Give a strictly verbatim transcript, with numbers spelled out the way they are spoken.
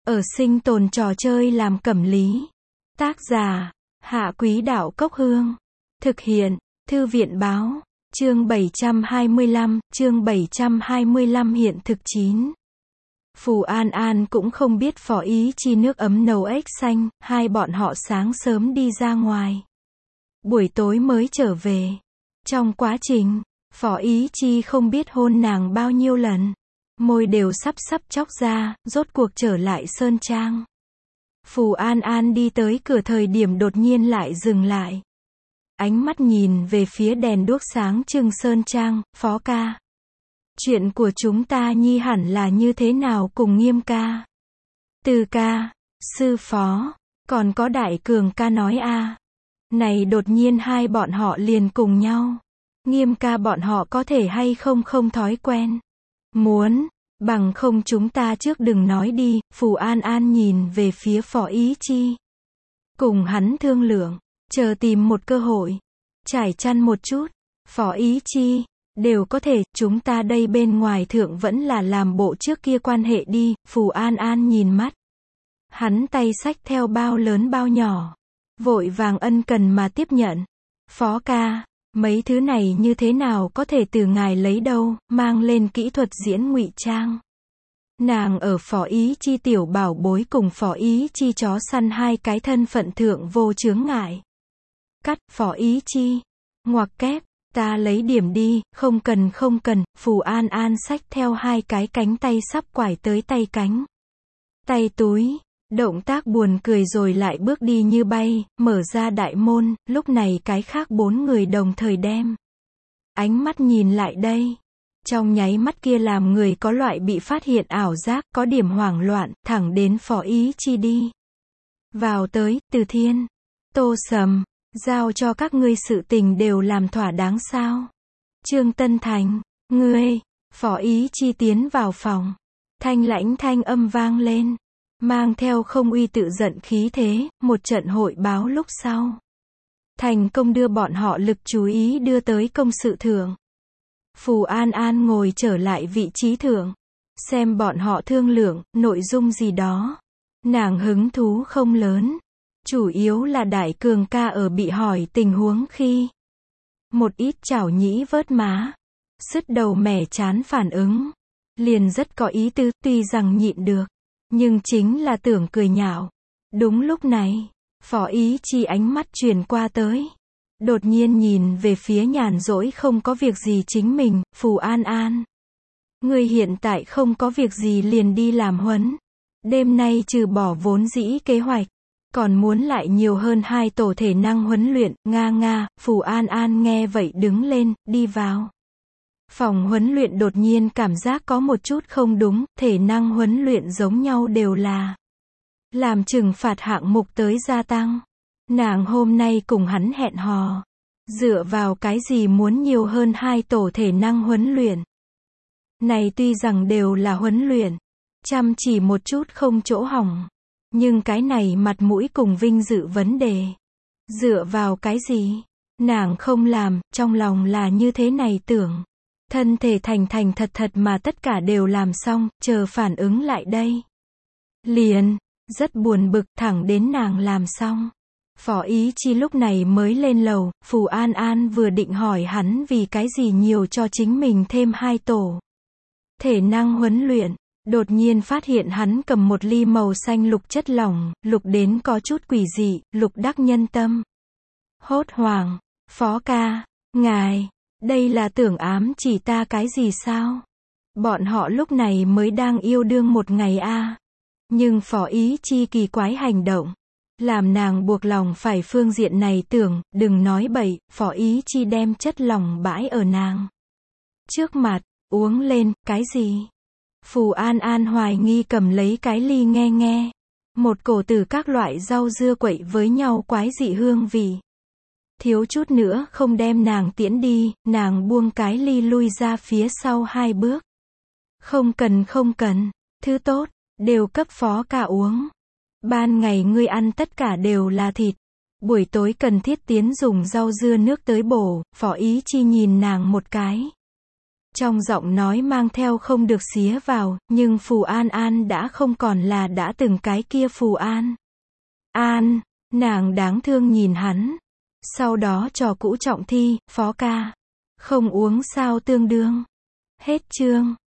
Ở sinh tồn trò chơi làm cẩm lý. Tác giả, Hạ Quý Đạo Cốc Hương. Thực hiện, Thư viện Báo. Chương bảy trăm hai mươi lăm, chương bảy trăm hai mươi lăm hiện thực chín. Phù An An cũng không biết Phó Ý Chi nước ấm nấu ếch xanh, hai bọn họ sáng sớm đi ra ngoài. Buổi tối mới trở về. Trong quá trình, Phó Ý Chi không biết hôn nàng bao nhiêu lần. Môi đều sắp sắp chóc ra, rốt cuộc trở lại Sơn Trang. Phù An An đi tới cửa thời điểm đột nhiên lại dừng lại. Ánh mắt nhìn về phía đèn đuốc sáng trưng Sơn Trang, Phó ca. Chuyện của chúng ta nhi hẳn là như thế nào cùng Nghiêm ca? Từ ca, sư phó, còn có Đại Cường ca nói a. Này đột nhiên hai bọn họ liền cùng nhau. Nghiêm ca bọn họ có thể hay không không thói quen. Muốn, bằng không chúng ta trước đừng nói đi. Phù An An nhìn về phía Phó Ý Chi. Cùng hắn thương lượng, chờ tìm một cơ hội. Trải chăn một chút. Phó Ý Chi, đều có thể, chúng ta đây bên ngoài thượng vẫn là làm bộ trước kia quan hệ đi. Phù An An nhìn mắt. Hắn tay xách theo bao lớn bao nhỏ. Vội vàng ân cần mà tiếp nhận. Phó ca, mấy thứ này như thế nào có thể từ ngài lấy đâu, mang lên kỹ thuật diễn ngụy trang. Nàng ở Phó Ý Chi tiểu bảo bối cùng Phó Ý Chi chó săn hai cái thân phận thượng vô chướng ngại. Cắt, Phó Ý Chi. Ngoặc kép, ta lấy điểm đi, không cần không cần. Phù An An xách theo hai cái cánh tay sắp quải tới tay cánh. Tay túi. Động tác buồn cười rồi lại bước đi như bay, mở ra đại môn, lúc này cái khác bốn người đồng thời đem. Ánh mắt nhìn lại đây. Trong nháy mắt kia làm người có loại bị phát hiện ảo giác, có điểm hoảng loạn, thẳng đến Phó Ý Chi đi. Vào tới, Từ Thiên. Tô Sầm, giao cho các ngươi sự tình đều làm thỏa đáng sao? Trương Tân Thành, ngươi. Phó Ý Chi tiến vào phòng. Thanh lãnh thanh âm vang lên. Mang theo không uy tự giận khí thế, một trận hội báo lúc sau. Thành công đưa bọn họ lực chú ý đưa tới công sự thượng. Phù An An ngồi trở lại vị trí thượng. Xem bọn họ thương lượng, nội dung gì đó. Nàng hứng thú không lớn. Chủ yếu là Đại Cường ca ở bị hỏi tình huống khi. Một ít chảo nhĩ vớt má. Sứt đầu mẻ chán phản ứng. Liền rất có ý tứ, tuy rằng nhịn được. Nhưng chính là tưởng cười nhạo. Đúng lúc này, Phó Ý Chi ánh mắt truyền qua tới. Đột nhiên nhìn về phía nhàn rỗi không có việc gì chính mình, Phù An An. Người hiện tại không có việc gì liền đi làm huấn. Đêm nay trừ bỏ vốn dĩ kế hoạch, còn muốn lại nhiều hơn hai tổ thể năng huấn luyện, nga nga. Phù An An nghe vậy đứng lên, đi vào. Phòng huấn luyện đột nhiên cảm giác có một chút không đúng, thể năng huấn luyện giống nhau đều là làm trừng phạt hạng mục tới gia tăng. Nàng hôm nay cùng hắn hẹn hò. Dựa vào cái gì muốn nhiều hơn hai tổ thể năng huấn luyện. Này tuy rằng đều là huấn luyện, chăm chỉ một chút không chỗ hỏng. Nhưng cái này mặt mũi cùng vinh dự vấn đề. Dựa vào cái gì? Nàng không làm, trong lòng là như thế này tưởng. Thân thể thành thành thật thật mà tất cả đều làm xong, chờ phản ứng lại đây. Liền, rất buồn bực, thẳng đến nàng làm xong. Phó Ý Chi lúc này mới lên lầu, Phù An An vừa định hỏi hắn vì cái gì nhiều cho chính mình thêm hai tổ. Thể năng huấn luyện, đột nhiên phát hiện hắn cầm một ly màu xanh lục chất lỏng, lục đến có chút quỷ dị, lục đắc nhân tâm. Hốt hoảng, Phó ca, ngài. Đây là tưởng ám chỉ ta cái gì sao? Bọn họ lúc này mới đang yêu đương một ngày a. À. Nhưng Phó Ý Chi kỳ quái hành động. Làm nàng buộc lòng phải phương diện này tưởng, đừng nói bậy, Phó Ý Chi đem chất lỏng bãi ở nàng. Trước mặt, uống lên, cái gì? Phù An An hoài nghi cầm lấy cái ly nghe nghe. Một cổ từ các loại rau dưa quậy với nhau quái dị hương vị. Thiếu chút nữa không đem nàng tiễn đi, nàng buông cái ly lui ra phía sau hai bước. Không cần không cần, thứ tốt, đều cấp Phó ca uống. Ban ngày ngươi ăn tất cả đều là thịt. Buổi tối cần thiết tiến dùng rau dưa nước tới bổ. Phó Ý Chi nhìn nàng một cái. Trong giọng nói mang theo không được xía vào, nhưng Phù An An đã không còn là đã từng cái kia Phù An. An, nàng đáng thương nhìn hắn. Sau đó trò cũ trọng thi, phó ca. Không uống sao tương đương. Hết chương.